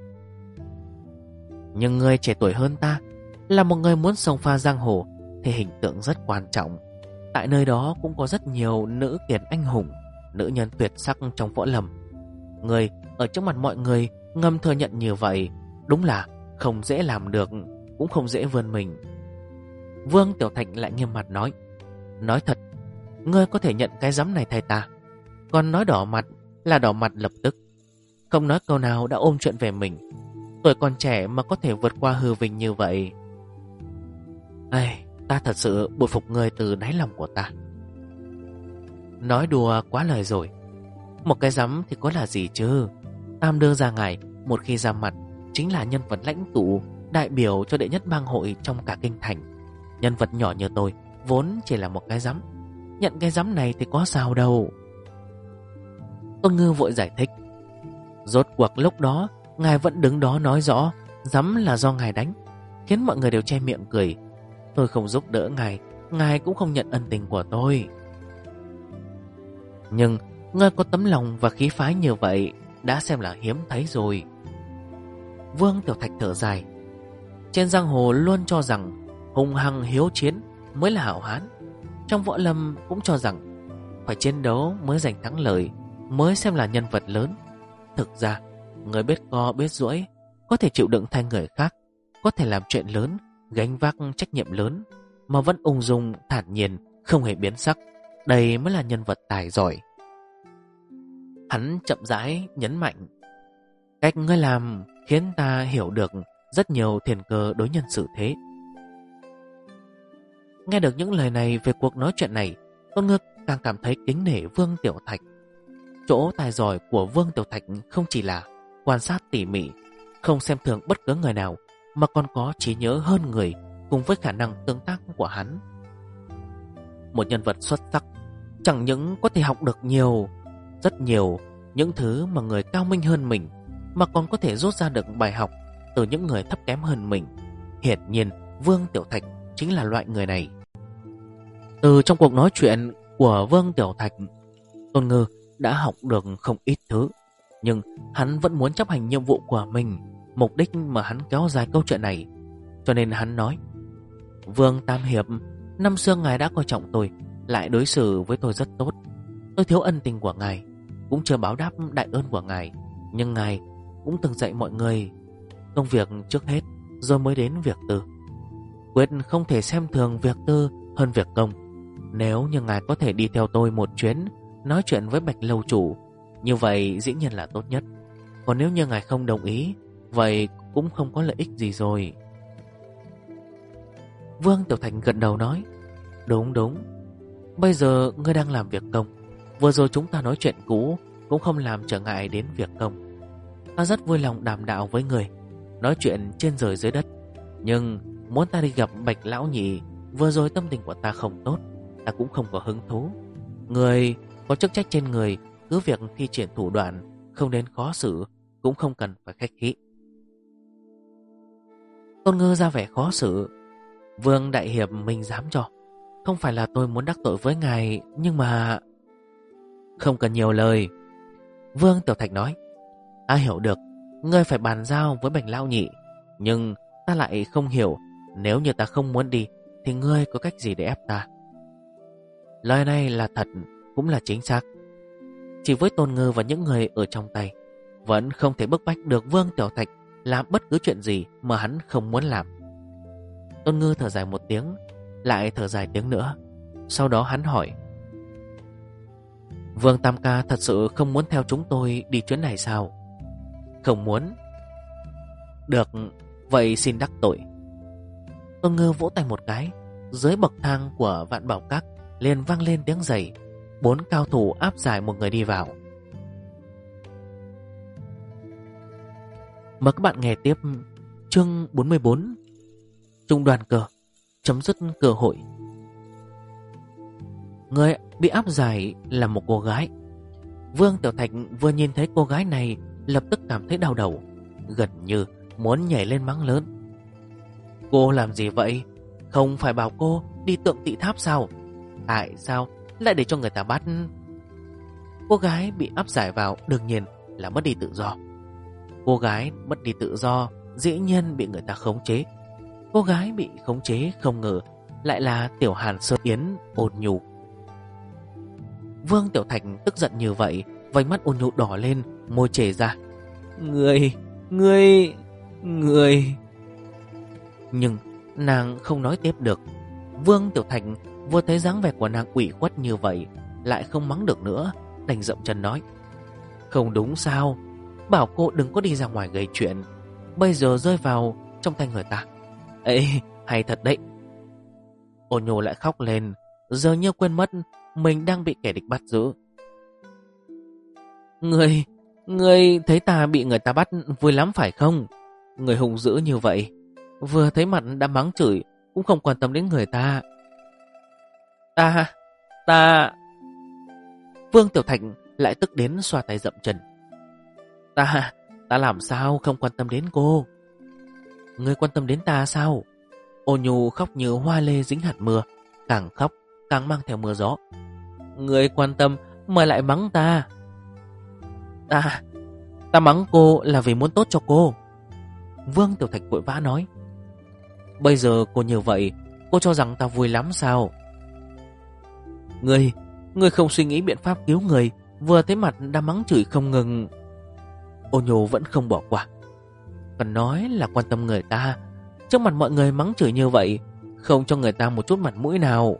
Nhưng ngươi trẻ tuổi hơn ta, là một người muốn xông pha giang hồ thì hình tượng rất quan trọng. Tại nơi đó cũng có rất nhiều nữ kiệt anh hùng, nữ nhân tuyệt sắc trong võ lâm. Ngươi ở trước mặt mọi người ngầm thừa nhận như vậy, đúng là không dễ làm được, cũng không dễ vươn mình. Vương Tiểu Thạch lại nghiêm mặt nói, nói thật, ngươi có thể nhận cái giám này thay ta. Còn nói đỏ mặt là đỏ mặt lập tức, không nói câu nào đã ôm chuyện về mình. Tuổi còn trẻ mà có thể vượt qua hư vinh như vậy. Ai, ta thật sự bội phục ngươi từ đáy lòng của ta. Nói đùa quá lời rồi. Một cái giám thì có là gì chứ? Tam đương gia ngài một khi ra mặt chính là nhân vật lãnh tụ, đại biểu cho đệ nhất bang hội trong cả kinh thành. Nhân vật nhỏ như tôi vốn chỉ là một cái giám, nhận cái giám này thì có sao đâu. Tôn Ngư vội giải thích, rốt cuộc lúc đó ngài vẫn đứng đó nói rõ giám là do ngài đánh, khiến mọi người đều che miệng cười. Tôi không giúp đỡ ngài, ngài cũng không nhận ân tình của tôi. Nhưng ngươi có tấm lòng và khí phái như vậy đã xem là hiếm thấy rồi. Vương Tiểu Thạch thở dài. Trên giang hồ luôn cho rằng hung hăng hiếu chiến mới là hảo hán. Trong võ lâm cũng cho rằng phải chiến đấu mới giành thắng lợi. mới xem là nhân vật lớn. Thực ra, người biết co biết duỗi, có thể chịu đựng thay người khác, có thể làm chuyện lớn, gánh vác trách nhiệm lớn, mà vẫn ung dung, thản nhiên, không hề biến sắc. Đây mới là nhân vật tài giỏi. Hắn chậm rãi nhấn mạnh: cách ngươi làm khiến ta hiểu được rất nhiều thiên cơ đối nhân xử thế. Nghe được những lời này về cuộc nói chuyện này, Tôn Ngư càng cảm thấy kính nể Vương Tiểu Thạch. Chỗ tài giỏi của Vương Tiểu Thạch không chỉ là quan sát tỉ mỉ, không xem thường bất cứ người nào, mà còn có trí nhớ hơn người cùng với khả năng tương tác của hắn. Một nhân vật xuất sắc chẳng những có thể học được nhiều, rất nhiều những thứ mà người cao minh hơn mình, mà còn có thể rút ra được bài học từ những người thấp kém hơn mình. Hiển nhiên Vương Tiểu Thạch chính là loại người này. Từ trong cuộc nói chuyện của Vương Tiểu Thạch, Tôn Ngư đã học được không ít thứ, nhưng hắn vẫn muốn chấp hành nhiệm vụ của mình, mục đích mà hắn kéo dài câu chuyện này. Cho nên hắn nói: Vương Tam Hiệp, năm xưa ngài đã coi trọng tôi, lại đối xử với tôi rất tốt. Tôi thiếu ân tình của ngài, cũng chưa báo đáp đại ơn của ngài, nhưng ngài cũng từng dạy mọi người công việc trước hết, rồi mới đến việc tư. Quyết không thể xem thường việc tư hơn việc công. Nếu như ngài có thể đi theo tôi một chuyến, nói chuyện với Bạch lâu chủ, như vậy dĩ nhiên là tốt nhất. Còn nếu như ngài không đồng ý, vậy cũng không có lợi ích gì rồi. Vương Tiểu Thành gật đầu nói: Đúng, bây giờ ngươi đang làm việc công. Vừa rồi chúng ta nói chuyện cũ cũng không làm trở ngại đến việc công. Ta rất vui lòng đàm đạo với người, nói chuyện trên trời dưới đất. Nhưng muốn ta đi gặp Bạch lão nhị, vừa rồi tâm tình của ta không tốt, ta cũng không có hứng thú. Người có chức trách trên người, cứ việc thi triển thủ đoạn, không đến khó xử, cũng không cần phải khách khí. Tôn Ngư ra vẻ khó xử: Vương đại hiệp mình dám cho. Không phải là tôi muốn đắc tội với ngài, nhưng mà... Không cần nhiều lời, Vương Tiểu Thạch nói. Ta hiểu được, ngươi phải bàn giao với Bạch lão nhị, nhưng ta lại không hiểu, nếu như ta không muốn đi thì ngươi có cách gì để ép ta? Lời này là thật, cũng là chính xác. Chỉ với Tôn Ngư và những người ở trong tay, vẫn không thể bức bách được Vương Tiểu Thạch làm bất cứ chuyện gì mà hắn không muốn làm. Tôn Ngư thở dài một tiếng, lại thở dài tiếng nữa. Sau đó hắn hỏi: Vương Tam ca thật sự không muốn theo chúng tôi đi chuyến này sao? Không muốn. Được, vậy xin đắc tội. Tôn Ngư vỗ tay một cái, dưới bậc thang của Vạn Bảo Các liền vang lên tiếng giày. 4 cao thủ áp giải một người đi vào. Mời các bạn nghe tiếp chương 44, Trung đoàn cờ, chấm dứt cơ hội. Người bị áp giải là một cô gái. Vương Tiểu Thạch vừa nhìn thấy cô gái này, lập tức cảm thấy đau đầu, gần như muốn nhảy lên mắng lớn: Cô làm gì vậy? Không phải bảo cô đi Tượng Tị Tháp sao? Tại sao lại để cho người ta bắt? Cô gái bị áp giải vào đương nhiên là mất đi tự do. Cô gái mất đi tự do dĩ nhiên bị người ta khống chế. Cô gái bị khống chế không ngờ lại là Tiểu Hàn Sơ Yến Ôn Nhu. Vương Tiểu Thạch tức giận như vậy, vành mắt Ôn Nhu đỏ lên, môi chề ra: Ngươi. Nhưng nàng không nói tiếp được. Vương Tiểu Thạch vừa thấy dáng vẻ của nàng ủy khuất như vậy, lại không mắng được nữa, đành dậm chân nói: Không đúng sao? Bảo cô đừng có đi ra ngoài gây chuyện, bây giờ rơi vào trong tay người ta. Ê, hay thật đấy. Ôn Nhu lại khóc lên, giờ như quên mất mình đang bị kẻ địch bắt giữ. Ngươi thấy ta bị người ta bắt vui lắm phải không? Người hung dữ như vậy, vừa thấy mặt đã mắng chửi, cũng không quan tâm đến người ta. Ta... Vương Tiểu Thạch lại tức đến xoa tay dậm chân. Ta làm sao không quan tâm đến cô? Ngươi quan tâm đến ta sao? Ôn Nhu khóc như hoa lê dính hạt mưa, càng khóc càng mang theo mưa gió. Ngươi quan tâm mà lại mắng ta? Ta mắng cô là vì muốn tốt cho cô. Vương Tiểu Thạch vội vã nói. Bây giờ cô như vậy, cô cho rằng ta vui lắm sao? Ngươi không suy nghĩ biện pháp cứu người, vừa thấy mặt đã mắng chửi không ngừng. Ôn Nhu vẫn không bỏ qua, còn nói là quan tâm người ta. Trước mặt mọi người mắng chửi như vậy, không cho người ta một chút mặt mũi nào.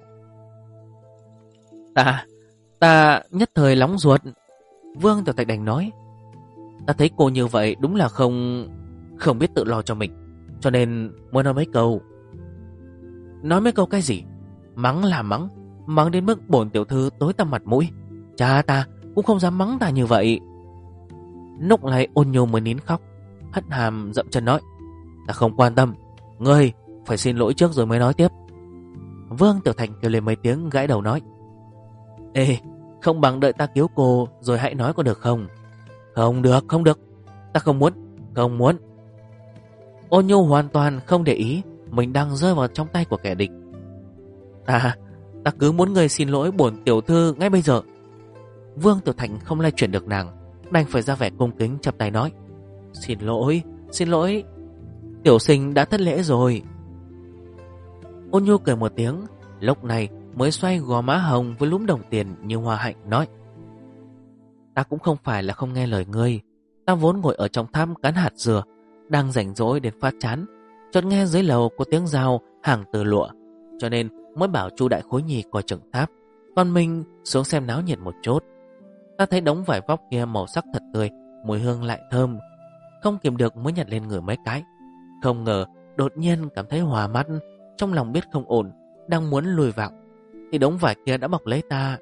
Ta nhất thời nóng ruột. Vương Tiểu Thạch đành nói, ta thấy cô như vậy đúng là không biết tự lo cho mình, cho nên muốn nói mấy câu. Nói mấy câu cái gì? Mắng là mắng, mắng đến mức bổn tiểu thư tối tăm mặt mũi. Cha ta cũng không dám mắng ta như vậy. Lúc này Ôn Nhu mới nín khóc, hất hàm dậm chân nói, ta không quan tâm, ngươi phải xin lỗi trước rồi mới nói tiếp. Vương Tiểu Thành kêu lên mấy tiếng, gãi đầu nói, ê, không bằng đợi ta cứu cô rồi hãy nói có được không? Không được, ta không muốn. Ôn Nhu hoàn toàn không để ý mình đang rơi vào trong tay của kẻ địch. Ta cứ muốn ngươi xin lỗi bổn tiểu thư ngay bây giờ. Vương Tiểu Thành không lay chuyển được nàng, đành phải ra vẻ cung kính chắp tay nói, xin lỗi, tiểu sinh đã thất lễ rồi. Ôn Nhu cười một tiếng, lúc này mới xoay gò má hồng với lúm đồng tiền như hoa hạnh nói, ta cũng không phải là không nghe lời ngươi. Ta vốn ngồi ở trong tháp cán hạt dừa, đang rảnh rỗi đến phát chán, chợt nghe dưới lầu có tiếng rao hàng tơ lụa, cho nên mới bảo Chu Đại Khối Nhì coi chừng tháp, còn mình xuống xem náo nhiệt một chút. Ta thấy đống vải vóc kia màu sắc thật tươi, mùi hương lại thơm, không kìm được mới nhặt lên ngửi mấy cái. Không ngờ đột nhiên cảm thấy hòa mắt, trong lòng biết không ổn, đang muốn lùi vào thì đống vải kia đã bọc lấy ta.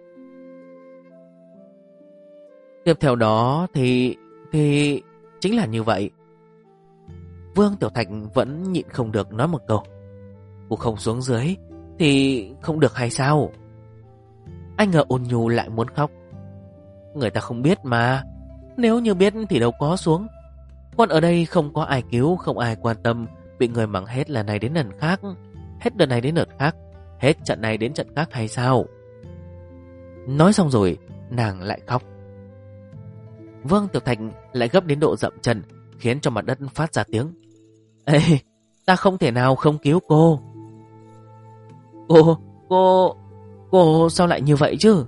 Tiếp theo đó thì chính là như vậy. Vương Tiểu Thạch vẫn nhịn không được nói một câu, cô không xuống dưới thì không được hay sao? Anh ngờ Ôn Nhu lại muốn khóc. Người ta không biết mà, nếu như biết thì đâu có xuống. Còn ở đây không có ai cứu, không ai quan tâm, bị người mắng hết lần này đến lần khác, hết đợt này đến đợt khác, hết trận này đến trận khác hay sao? Nói xong rồi nàng lại khóc. Vương Tiểu Thạch lại gấp đến độ dậm chân, khiến cho mặt đất phát ra tiếng. Ê, ta không thể nào không cứu cô. Cô sao lại như vậy chứ?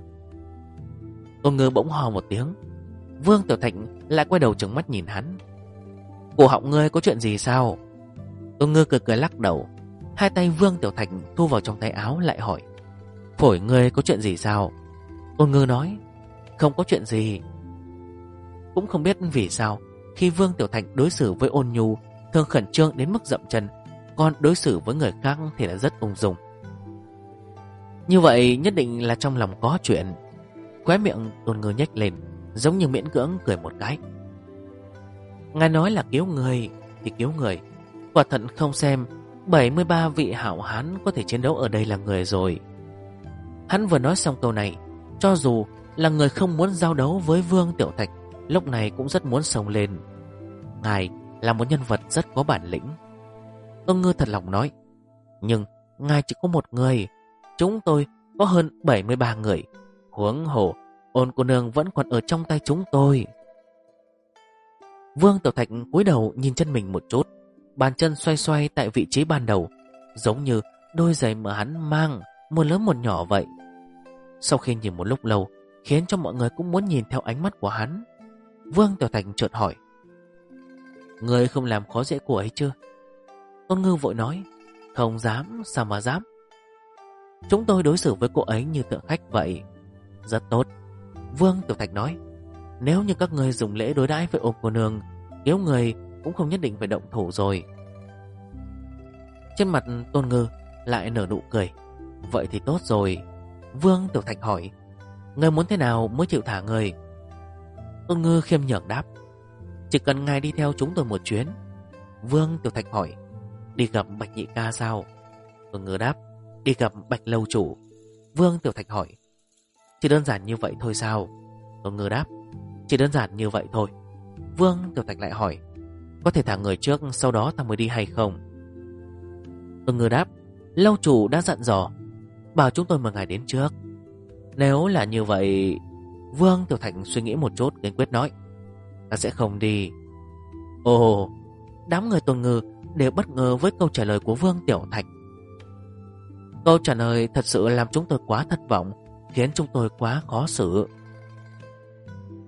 Tôn Ngư bỗng hò một tiếng. Vương Tiểu Thạch lại quay đầu trừng mắt nhìn hắn. Cổ họng ngươi có chuyện gì sao? Tôn Ngư cười lắc đầu. Hai tay Vương Tiểu Thạch thu vào trong tay áo lại hỏi, phổi ngươi có chuyện gì sao? Tôn Ngư nói, không có chuyện gì. Cũng không biết vì sao khi Vương Tiểu Thạch đối xử với Ôn Nhu thường khẩn trương đến mức dậm chân, còn đối xử với người khác thì là rất ung dung. Như vậy nhất định là trong lòng có chuyện. Khóe miệng Tôn Ngư nhếch lên, giống như miễn cưỡng cười một cái. Ngài nói là cứu người thì cứu người, quả thật không xem 73 vị hảo hán có thể chiến đấu ở đây là người rồi. Hắn vừa nói xong câu này, cho dù là người không muốn giao đấu với Vương Tiểu Thạch, lúc này cũng rất muốn xông lên. Ngài là một nhân vật rất có bản lĩnh. Tôn Ngư thật lòng nói, nhưng ngài chỉ có một người, chúng tôi có hơn 73 người. Huống hồ Ôn cô nương vẫn còn ở trong tay chúng tôi. Vương Tiểu Thạch cúi đầu nhìn chân mình một chút, bàn chân xoay xoay tại vị trí ban đầu, giống như đôi giày mà hắn mang, một lớn một nhỏ vậy. Sau khi nhìn một lúc lâu, khiến cho mọi người cũng muốn nhìn theo ánh mắt của hắn, Vương Tiểu Thạch chợt hỏi, người không làm khó dễ cô ấy chưa? Tôn Ngư vội nói, không dám, sao mà dám. Chúng tôi đối xử với cô ấy như tượng khách vậy. Rất tốt. Vương Tiểu Thạch nói, nếu như các người dùng lễ đối đãi với Ôn cô nương, cứu người cũng không nhất định phải động thủ rồi. Trên mặt Tôn Ngư lại nở nụ cười. Vậy thì tốt rồi. Vương Tiểu Thạch hỏi, người muốn thế nào mới chịu thả người? Tôn Ngư khiêm nhường đáp, chỉ cần ngài đi theo chúng tôi một chuyến. Vương Tiểu Thạch hỏi, đi gặp Bạch nhị ca sao? Tôn Ngư đáp, đi gặp Bạch lâu chủ. Vương Tiểu Thạch hỏi, chỉ đơn giản như vậy thôi sao? Tôn Ngư đáp, chỉ đơn giản như vậy thôi. Vương Tiểu Thạch lại hỏi, có thể thả người trước sau đó ta mới đi hay không? Tôn Ngư đáp, lâu chủ đã dặn dò, bảo chúng tôi mời ngài đến trước. Nếu là như vậy... Vương Tiểu Thạch suy nghĩ một chút, kiên quyết nói, ta sẽ không đi. Ồ, đám người Tôn Ngư đều bất ngờ với câu trả lời của Vương Tiểu Thạch. Câu trả lời thật sự làm chúng tôi quá thất vọng, khiến chúng tôi quá khó xử.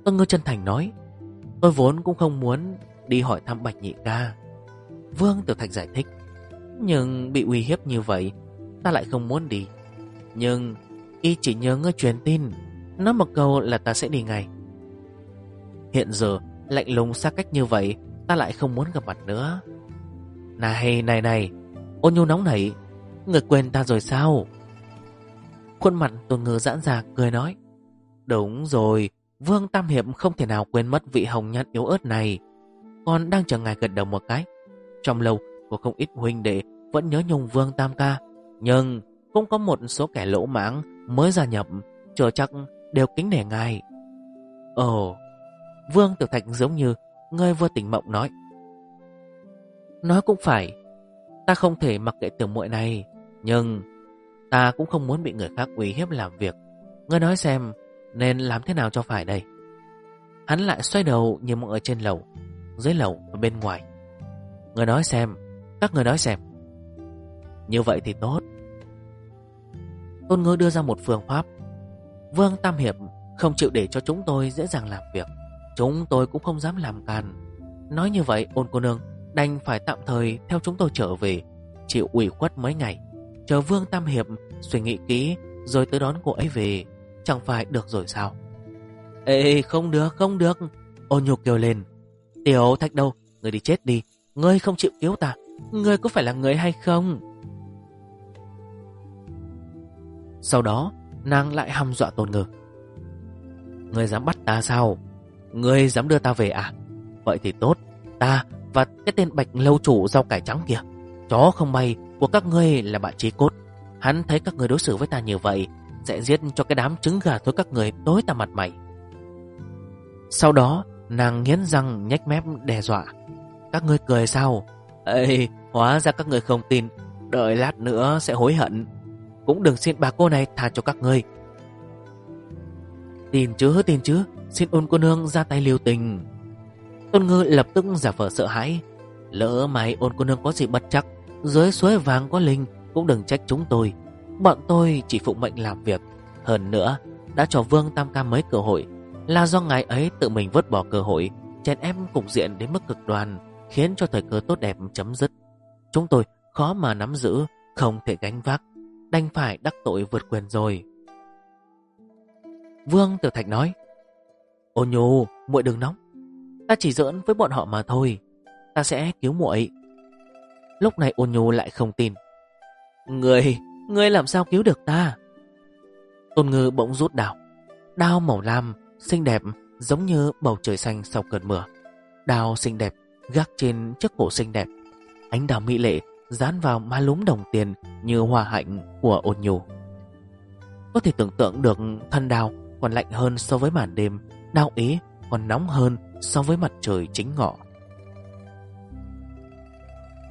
Tôn Ngư chân thành nói: Tôi vốn cũng không muốn đi hỏi thăm Bạch nhị ca. Vương Tiểu Thạch giải thích: Nhưng bị uy hiếp như vậy, ta lại không muốn đi. Nhưng y chỉ nhờ ngươi truyền tin, nói một câu là ta sẽ đi ngay. Hiện giờ lạnh lùng xa cách như vậy, ta lại không muốn gặp mặt nữa. Này, Ôn Nhu nóng nảy, người quên ta rồi sao? Khuôn mặt Tôn Ngư giãn ra cười nói: Đúng rồi, Vương Tam Hiệp không thể nào quên mất vị hồng nhan yếu ớt này. Con đang chờ ngài gật đầu một cái. Trong lâu có không ít huynh đệ vẫn nhớ nhung Vương Tam ca, nhưng cũng có một số kẻ lỗ mãng mới gia nhập, chờ chắc đều kính nể ngài. Ồ, Vương Tiểu Thạch giống như người vừa tỉnh mộng nói: Nói cũng phải, ta không thể mặc kệ tiểu muội này, nhưng ta cũng không muốn bị người khác uy hiếp làm việc. Ngươi nói xem nên làm thế nào cho phải đây? Hắn lại xoay đầu nhìn mọi người trên lầu, dưới lầu và bên ngoài. Ngươi nói xem, các ngươi nói xem. Như vậy thì tốt. Tôn Ngư đưa ra một phương pháp. Vương Tam Hiệp không chịu để cho chúng tôi dễ dàng làm việc, chúng tôi cũng không dám làm càn. Nói như vậy, Ôn cô nương đành phải tạm thời theo chúng tôi trở về, chịu ủy khuất mấy ngày, chờ Vương Tam Hiệp suy nghĩ kỹ rồi tới đón cô ấy về, chẳng phải được rồi sao? Ê, không được. Ôn Nhu kêu lên: Tiểu Thạch đâu, ngươi đi chết đi, ngươi không chịu cứu ta, ngươi có phải là người hay không? Sau đó nàng lại hăm dọa Tôn Ngư: Ngươi dám bắt ta sao? Ngươi dám đưa ta về à? Vậy thì tốt, ta và cái tên Bạch lâu chủ rau cải trắng kia, chó không bay của các ngươi là bạn chí cốt. Hắn thấy các ngươi đối xử với ta như vậy, sẽ giết cho cái đám trứng gà thôi các người tối ta mặt mày. Sau đó nàng nghiến răng nhếch mép đe dọa: Các ngươi cười sao? Ê, hóa ra các ngươi không tin, đợi lát nữa sẽ hối hận. Cũng đừng xin bà cô này tha cho các ngươi. Tin chứ, xin Ôn cô nương ra tay lưu tình. Tôn Ngư lập tức giả vờ sợ hãi: Lỡ mày Ôn cô nương có gì bất chắc, dưới suối vàng có linh, cũng đừng trách chúng tôi. Bọn tôi chỉ phụng mệnh làm việc. Hơn nữa, đã cho Vương Tam ca mấy cơ hội, là do ngài ấy tự mình vứt bỏ cơ hội, chèn ép cục diện đến mức cực đoan, khiến cho thời cơ tốt đẹp chấm dứt. Chúng tôi khó mà nắm giữ, không thể gánh vác, đành phải đắc tội vượt quyền rồi. Vương Tiểu Thạch nói: Ôn Nhu, muội đừng nóng, ta chỉ giỡn với bọn họ mà thôi, ta sẽ cứu muội. Lúc này Ôn Nhu lại không tin: Ngươi làm sao cứu được ta? Tôn Ngư bỗng rút đao màu lam xinh đẹp giống như bầu trời xanh sau cơn mưa. Đao xinh đẹp gác trên chiếc cổ xinh đẹp, ánh đao mỹ lệ dán vào má lúm đồng tiền như hoa hạnh của Ôn Nhu. Có thể tưởng tượng được thân đao còn lạnh hơn so với màn đêm, đao ý còn nóng hơn so với mặt trời chính ngọ.